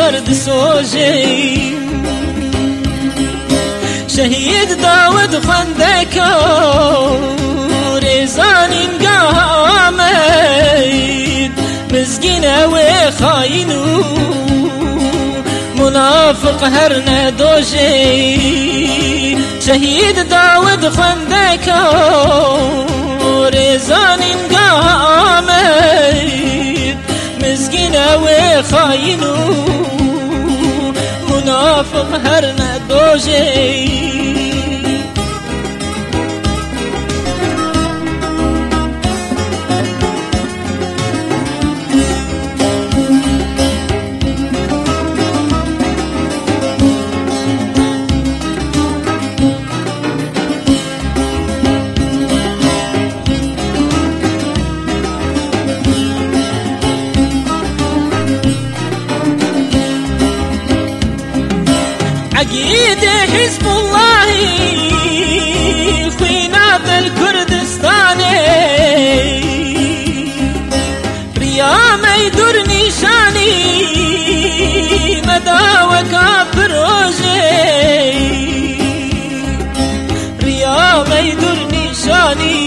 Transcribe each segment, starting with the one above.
سرد سوجی شهید داود خندکار زانین قامید مسکین و خاینو منافق هر ندوجی شهید داود خندکار زانین قامید مسکین و خاینو منافق هر ندوجی عقيد حزب الله خوينات الكردستاني ريام يدور نشاني مدى وكافر روجي ريام يدور نشاني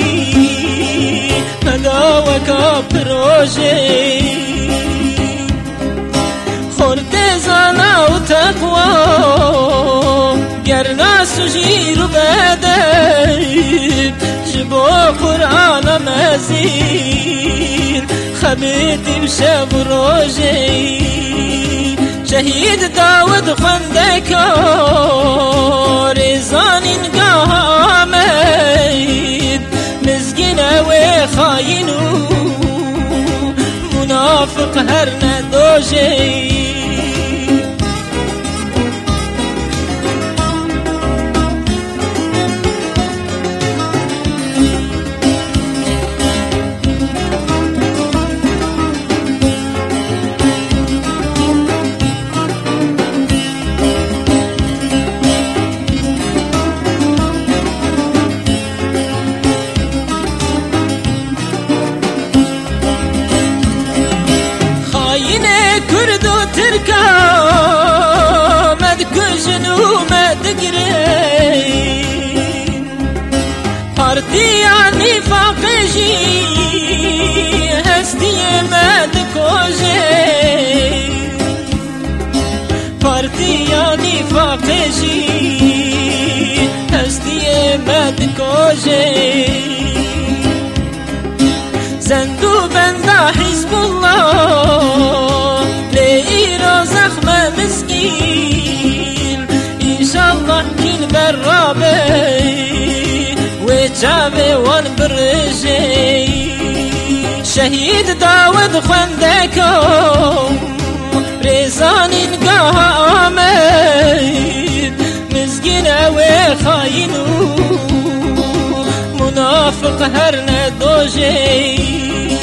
مدى وكافر روجي خورد زانا وتقوى گرنا سجیر و بدر جبو قرآن مزیر خبیتیم شب روزی شهید داود خندکار زانین قامید مسکین و خاینو منافق هر ندوجی کرد و ترکا مدکشن و مدگرین پارتیانی فاقشی هستی مدکوشی پارتیانی فاقشی هستی مدکوشی زندو بنده حزب الله زخم مسكين إن شاء الله كل برابي وجابي ونبرجي شهيد داود خندكم رزانين قامد مسكين وخاينو منافق هر ندوجي